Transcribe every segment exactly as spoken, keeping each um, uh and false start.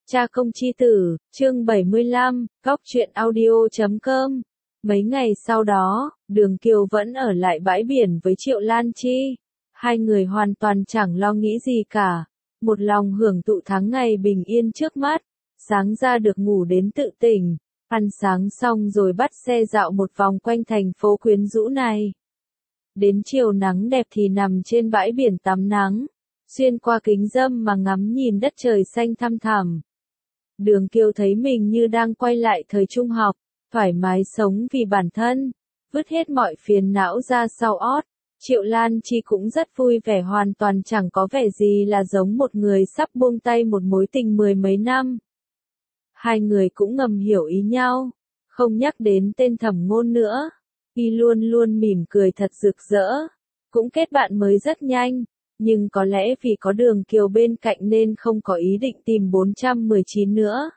Cha công chi tử, chương bảy mươi lăm, góc truyện audio chấm com. Mấy ngày sau đó, Đường Kiều vẫn ở lại bãi biển với Triệu Lan Chi. Hai người hoàn toàn chẳng lo nghĩ gì cả. Một lòng hưởng thụ tháng ngày bình yên trước mắt. Sáng ra được ngủ đến tự tỉnh. Ăn sáng xong rồi bắt xe dạo một vòng quanh thành phố quyến rũ này. Đến chiều nắng đẹp thì nằm trên bãi biển tắm nắng. Xuyên qua kính râm mà ngắm nhìn đất trời xanh thăm thẳm. Đường Kiều thấy mình như đang quay lại thời trung học, thoải mái sống vì bản thân, vứt hết mọi phiền não ra sau ót. Triệu Lan Chi cũng rất vui vẻ, hoàn toàn chẳng có vẻ gì là giống một người sắp buông tay một mối tình mười mấy năm. Hai người cũng ngầm hiểu ý nhau, không nhắc đến tên Thẩm Ngôn nữa. Y luôn luôn mỉm cười thật rực rỡ, cũng kết bạn mới rất nhanh. Nhưng có lẽ vì có Đường Kiều bên cạnh nên không có ý định tìm bốn trăm mười chín nữa.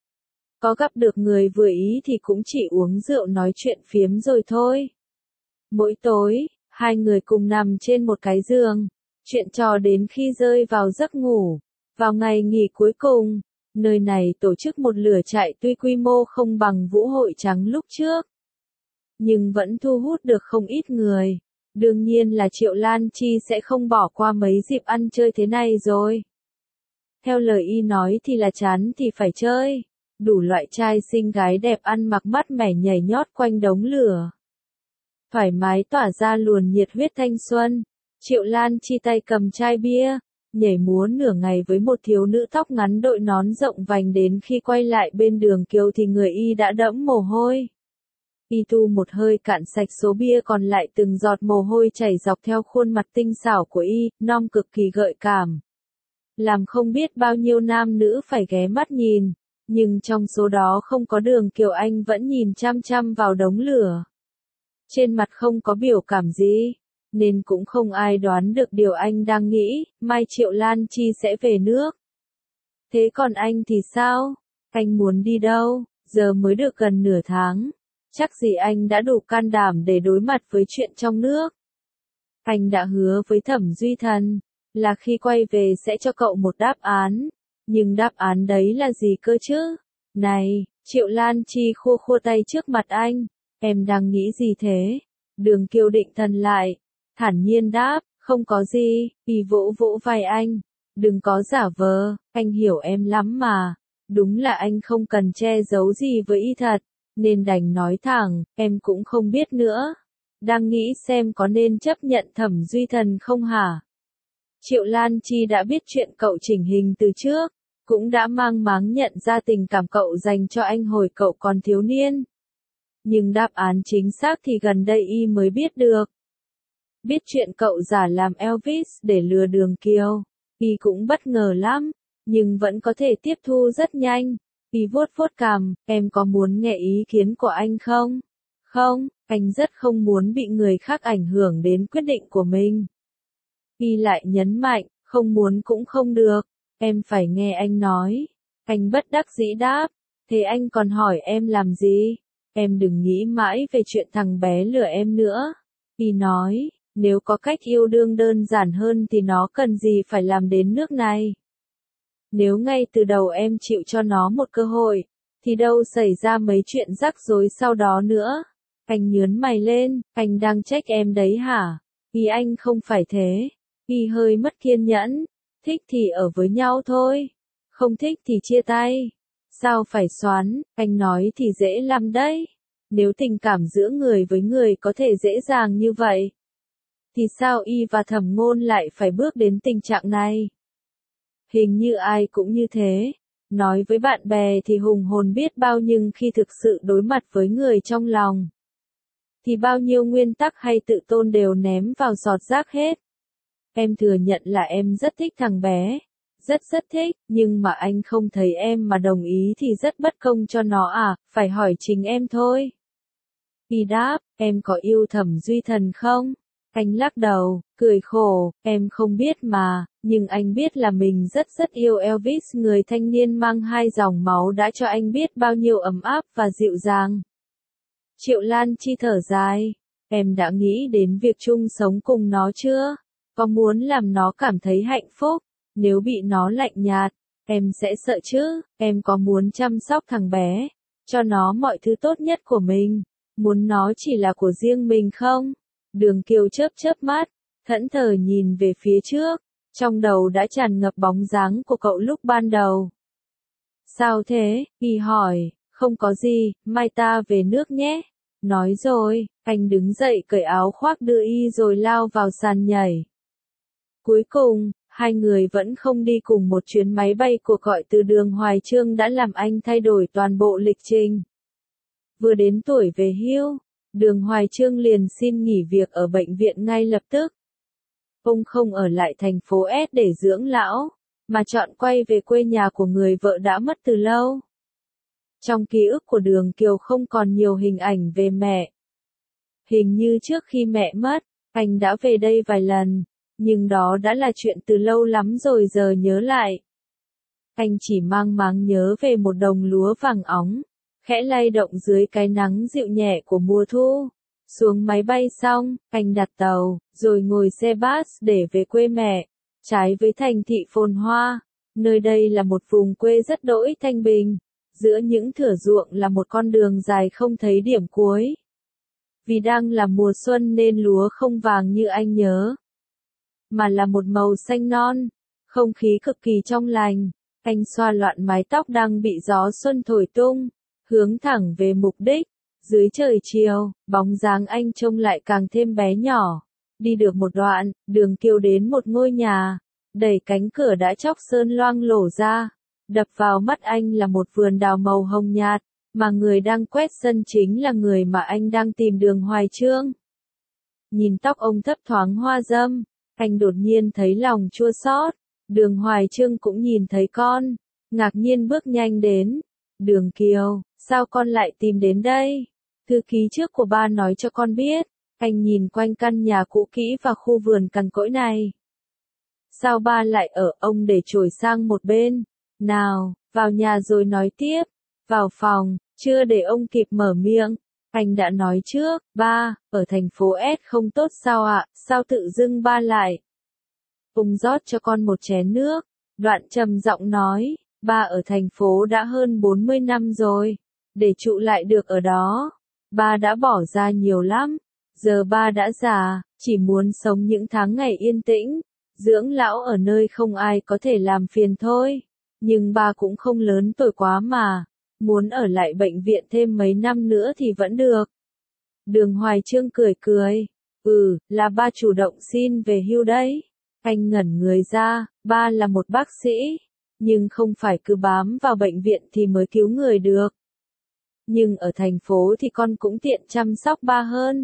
Có gặp được người vừa ý thì cũng chỉ uống rượu nói chuyện phiếm rồi thôi. Mỗi tối, hai người cùng nằm trên một cái giường, chuyện trò đến khi rơi vào giấc ngủ. Vào ngày nghỉ cuối cùng, nơi này tổ chức một lửa trại tuy quy mô không bằng Vũ Hội Trắng lúc trước, nhưng vẫn thu hút được không ít người. Đương nhiên là Triệu Lan Chi sẽ không bỏ qua mấy dịp ăn chơi thế này rồi. Theo lời y nói thì là chán thì phải chơi. Đủ loại trai xinh gái đẹp ăn mặc mát mẻ nhảy nhót quanh đống lửa. Thoải mái tỏa ra luồn nhiệt huyết thanh xuân. Triệu Lan Chi tay cầm chai bia, nhảy múa nửa ngày với một thiếu nữ tóc ngắn đội nón rộng vành, đến khi quay lại bên Đường Kiều thì người y đã đẫm mồ hôi. Y tu một hơi cạn sạch số bia còn lại, từng giọt mồ hôi chảy dọc theo khuôn mặt tinh xảo của y, non cực kỳ gợi cảm. Làm không biết bao nhiêu nam nữ phải ghé mắt nhìn, nhưng trong số đó không có Đường Kiều. Anh vẫn nhìn chăm chăm vào đống lửa. Trên mặt không có biểu cảm gì, nên cũng không ai đoán được điều anh đang nghĩ, mai Triệu Lan Chi sẽ về nước. Thế còn anh thì sao? Anh muốn đi đâu? Giờ mới được gần nửa tháng. Chắc gì anh đã đủ can đảm để đối mặt với chuyện trong nước. Anh đã hứa với Thẩm Duy Thần, là khi quay về sẽ cho cậu một đáp án. Nhưng đáp án đấy là gì cơ chứ? Này, Triệu Lan Chi khua khua tay trước mặt anh, em đang nghĩ gì thế? Đường Kiều định thần lại, thản nhiên đáp, không có gì. Y vỗ vỗ vai anh, đừng có giả vờ, anh hiểu em lắm mà. Đúng là anh không cần che giấu gì với y thật. Nên đành nói thẳng, em cũng không biết nữa. Đang nghĩ xem có nên chấp nhận Thẩm Duy Thần không hả? Triệu Lan Chi đã biết chuyện cậu chỉnh hình từ trước, cũng đã mang máng nhận ra tình cảm cậu dành cho anh hồi cậu còn thiếu niên. Nhưng đáp án chính xác thì gần đây y mới biết được. Biết chuyện cậu giả làm Elvis để lừa Đường Kiều, y cũng bất ngờ lắm, nhưng vẫn có thể tiếp thu rất nhanh. Y vuốt vuốt cằm, em có muốn nghe ý kiến của anh không? Không, anh rất không muốn bị người khác ảnh hưởng đến quyết định của mình. Y lại nhấn mạnh, không muốn cũng không được, em phải nghe anh nói. Anh bất đắc dĩ đáp, thế anh còn hỏi em làm gì? Em đừng nghĩ mãi về chuyện thằng bé lừa em nữa. Y nói, nếu có cách yêu đương đơn giản hơn thì nó cần gì phải làm đến nước này. Nếu ngay từ đầu em chịu cho nó một cơ hội, thì đâu xảy ra mấy chuyện rắc rối sau đó nữa. Anh nhướng mày lên, anh đang trách em đấy hả? Ý anh không phải thế. Y hơi mất kiên nhẫn, thích thì ở với nhau thôi, không thích thì chia tay. Sao phải xoắn, anh nói thì dễ lắm đấy. Nếu tình cảm giữa người với người có thể dễ dàng như vậy, thì sao Y và Thẩm Ngôn lại phải bước đến tình trạng này? Hình như ai cũng như thế. Nói với bạn bè thì hùng hồn biết bao, nhưng khi thực sự đối mặt với người trong lòng, thì bao nhiêu nguyên tắc hay tự tôn đều ném vào giọt rác hết. Em thừa nhận là em rất thích thằng bé. Rất rất thích, nhưng mà anh không thấy em mà đồng ý thì rất bất công cho nó à, phải hỏi chính em thôi. Y đáp, em có yêu Thẩm Duy Thần không? Anh lắc đầu, cười khổ, em không biết mà, nhưng anh biết là mình rất rất yêu Elvis, người thanh niên mang hai dòng máu đã cho anh biết bao nhiêu ấm áp và dịu dàng. Triệu Lan Chi thở dài, em đã nghĩ đến việc chung sống cùng nó chưa? Có muốn làm nó cảm thấy hạnh phúc? Nếu bị nó lạnh nhạt, Em sẽ sợ chứ, em có muốn chăm sóc thằng bé, cho nó mọi thứ tốt nhất của mình, muốn nó chỉ là của riêng mình không? Đường Kiều chớp chớp mắt, thẫn thờ nhìn về phía trước, trong đầu đã tràn ngập bóng dáng của cậu lúc ban đầu. Sao thế? Y hỏi, không có gì, mai ta về nước nhé. Nói rồi, anh đứng dậy cởi áo khoác đưa Y rồi lao vào sàn nhảy. Cuối cùng, hai người vẫn không đi cùng một chuyến máy bay, cuộc gọi từ Đường Hoài Chương đã làm anh thay đổi toàn bộ lịch trình. Vừa đến tuổi về hưu, Đường Hoài Chương liền xin nghỉ việc ở bệnh viện ngay lập tức. Ông không ở lại thành phố S để dưỡng lão, mà chọn quay về quê nhà của người vợ đã mất từ lâu. Trong ký ức của Đường Kiều không còn nhiều hình ảnh về mẹ. Hình như trước khi mẹ mất, anh đã về đây vài lần, nhưng đó đã là chuyện từ lâu lắm rồi, giờ nhớ lại. Anh chỉ mang máng nhớ về một đồng lúa vàng óng, khẽ lay động dưới cái nắng dịu nhẹ của mùa thu. Xuống máy bay xong, anh đặt tàu, rồi ngồi xe bus để về quê mẹ, trái với thành thị phồn hoa. Nơi đây là một vùng quê rất đỗi thanh bình, giữa những thửa ruộng là một con đường dài không thấy điểm cuối. Vì đang là mùa xuân nên lúa không vàng như anh nhớ, mà là một màu xanh non, không khí cực kỳ trong lành. Anh xoa loạn mái tóc đang bị gió xuân thổi tung, hướng thẳng về mục đích. Dưới trời chiều, bóng dáng anh trông lại càng thêm bé nhỏ. Đi được một đoạn, Đường Kiều đến một ngôi nhà, đẩy cánh cửa đã chóc sơn loang lổ ra. Đập vào mắt anh là một vườn đào màu hồng nhạt, mà người đang quét sân chính là người mà anh đang tìm, Đường Hoài Chương. Nhìn tóc ông thấp thoáng hoa râm, anh đột nhiên thấy lòng chua xót. Đường Hoài Chương cũng nhìn thấy con, ngạc nhiên bước nhanh đến. Đường Kiều, sao con lại tìm đến đây? Thư ký trước của ba nói cho con biết. Anh nhìn quanh căn nhà cũ kỹ và khu vườn cằn cỗi này. Sao ba lại ở? Ông để chổi sang một bên. Nào, vào nhà rồi nói tiếp. Vào phòng, chưa để ông kịp mở miệng, anh đã nói trước. Ba, ở thành phố S không tốt sao ạ? Sao tự dưng ba lại? Ông rót cho con một chén nước, đoạn trầm giọng nói. Ba ở thành phố đã hơn bốn mươi năm rồi, để trụ lại được ở đó, ba đã bỏ ra nhiều lắm. Giờ ba đã già, chỉ muốn sống những tháng ngày yên tĩnh, dưỡng lão ở nơi không ai có thể làm phiền thôi. Nhưng ba cũng không lớn tuổi quá mà, muốn ở lại bệnh viện thêm mấy năm nữa thì vẫn được. Đường Hoài Chương cười cười. Ừ, là ba chủ động xin về hưu đấy. Anh ngẩn người ra, ba là một bác sĩ, nhưng không phải cứ bám vào bệnh viện thì mới cứu người được. Nhưng ở thành phố thì con cũng tiện chăm sóc ba hơn.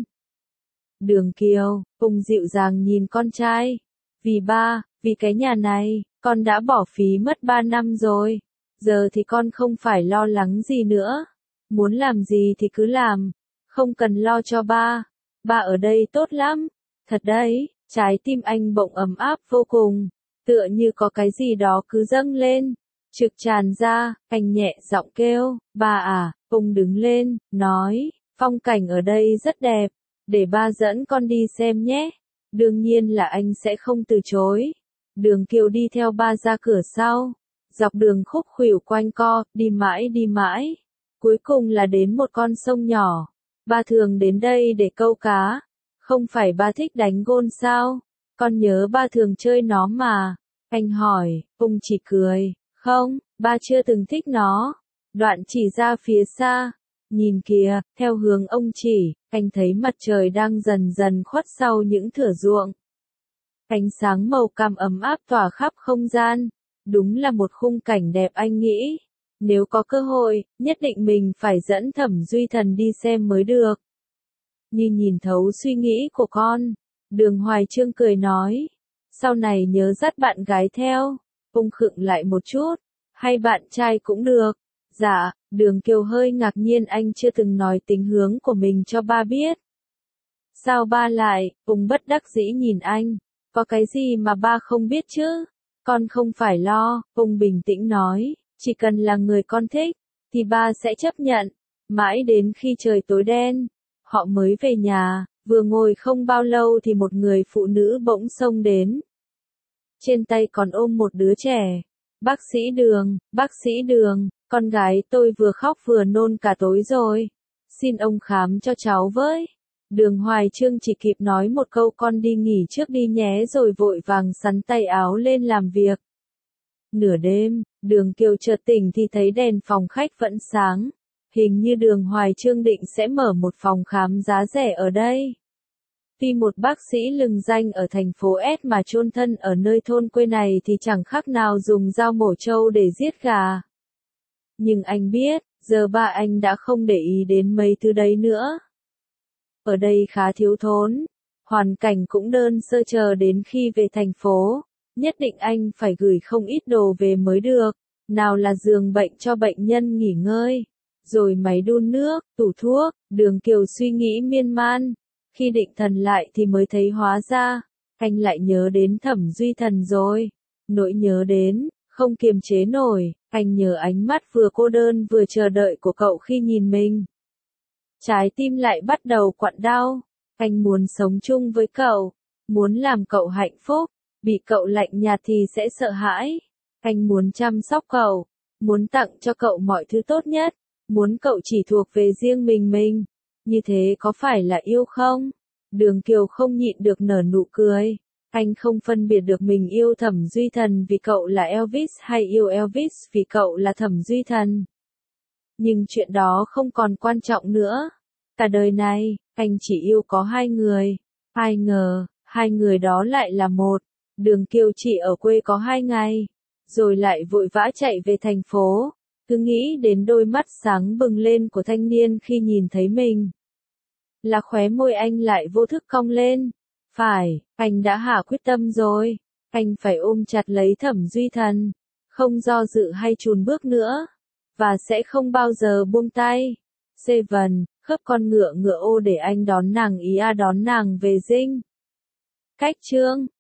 Đường Kiều, ông dịu dàng nhìn con trai. Vì ba, vì cái nhà này, con đã bỏ phí mất ba năm rồi. Giờ thì con không phải lo lắng gì nữa. Muốn làm gì thì cứ làm, không cần lo cho ba. Ba ở đây tốt lắm. Thật đấy, trái tim anh bỗng ấm áp vô cùng. Tựa như có cái gì đó cứ dâng lên, trực tràn ra. Anh nhẹ giọng kêu, ba à. Ông đứng lên, nói, phong cảnh ở đây rất đẹp, để ba dẫn con đi xem nhé. Đương nhiên là anh sẽ không từ chối. Đường Kiều đi theo ba ra cửa sau, dọc đường khúc khuỷu quanh co, đi mãi đi mãi. Cuối cùng là đến một con sông nhỏ. Ba thường đến đây để câu cá. Không phải ba thích đánh gôn sao? Con nhớ ba thường chơi nó mà. Anh hỏi, ông chỉ cười, không, ba chưa từng thích nó. Đoạn chỉ ra phía xa, nhìn kìa, theo hướng ông chỉ, anh thấy mặt trời đang dần dần khuất sau những thửa ruộng. Ánh sáng màu cam ấm áp tỏa khắp không gian, đúng là một khung cảnh đẹp. Anh nghĩ, nếu có cơ hội, nhất định mình phải dẫn Thẩm Duy Thần đi xem mới được. Như nhìn thấu suy nghĩ của con, Đường Hoài Chương cười nói, sau này nhớ dắt bạn gái theo. Ông khựng lại một chút, hay bạn trai cũng được. Dạ, Đường Kiều hơi ngạc nhiên, anh chưa từng nói tính hướng của mình cho ba biết. Sao ba lại? Ông bất đắc dĩ nhìn anh. Có cái gì mà ba không biết chứ? Con không phải lo, ông bình tĩnh nói, chỉ cần là người con thích, thì ba sẽ chấp nhận. Mãi đến khi trời tối đen, họ mới về nhà, vừa ngồi không bao lâu thì một người phụ nữ bỗng xông đến. Trên tay còn ôm một đứa trẻ. Bác sĩ Đường, bác sĩ Đường, con gái tôi vừa khóc vừa nôn cả tối rồi. Xin ông khám cho cháu với. Đường Hoài Chương chỉ kịp nói một câu con đi nghỉ trước đi nhé rồi vội vàng sắn tay áo lên làm việc. Nửa đêm, Đường Kiều chợt tỉnh thì thấy đèn phòng khách vẫn sáng. Hình như Đường Hoài Chương định sẽ mở một phòng khám giá rẻ ở đây. Tuy một bác sĩ lừng danh ở thành phố S mà chôn thân ở nơi thôn quê này thì chẳng khác nào dùng dao mổ trâu để giết gà. Nhưng anh biết, giờ ba anh đã không để ý đến mấy thứ đấy nữa. Ở đây khá thiếu thốn, hoàn cảnh cũng đơn sơ, chờ đến khi về thành phố, nhất định anh phải gửi không ít đồ về mới được, nào là giường bệnh cho bệnh nhân nghỉ ngơi, rồi máy đun nước, tủ thuốc. Đường Kiều suy nghĩ miên man, khi định thần lại thì mới thấy hóa ra, anh lại nhớ đến Thẩm Duy Thần rồi. Nỗi nhớ đến, không kiềm chế nổi, anh nhớ ánh mắt vừa cô đơn vừa chờ đợi của cậu khi nhìn mình. Trái tim lại bắt đầu quặn đau, anh muốn sống chung với cậu, muốn làm cậu hạnh phúc, bị cậu lạnh nhạt thì sẽ sợ hãi. Anh muốn chăm sóc cậu, muốn tặng cho cậu mọi thứ tốt nhất, muốn cậu chỉ thuộc về riêng mình mình. Như thế có phải là yêu không? Đường Kiều không nhịn được nở nụ cười. Anh không phân biệt được mình yêu Thẩm Duy Thần vì cậu là Elvis hay yêu Elvis vì cậu là Thẩm Duy Thần. Nhưng chuyện đó không còn quan trọng nữa. Cả đời này, anh chỉ yêu có hai người. Ai ngờ, hai người đó lại là một. Đường Kiều chỉ ở quê có hai ngày, rồi lại vội vã chạy về thành phố. Cứ nghĩ đến đôi mắt sáng bừng lên của thanh niên khi nhìn thấy mình, là khóe môi anh lại vô thức cong lên. Phải, anh đã hạ quyết tâm rồi. Anh phải ôm chặt lấy Thẩm Duy Thần, không do dự hay chùn bước nữa, và sẽ không bao giờ buông tay. Seven, khớp con ngựa ngựa ô để anh đón nàng ý a đón nàng về dinh. Cách chương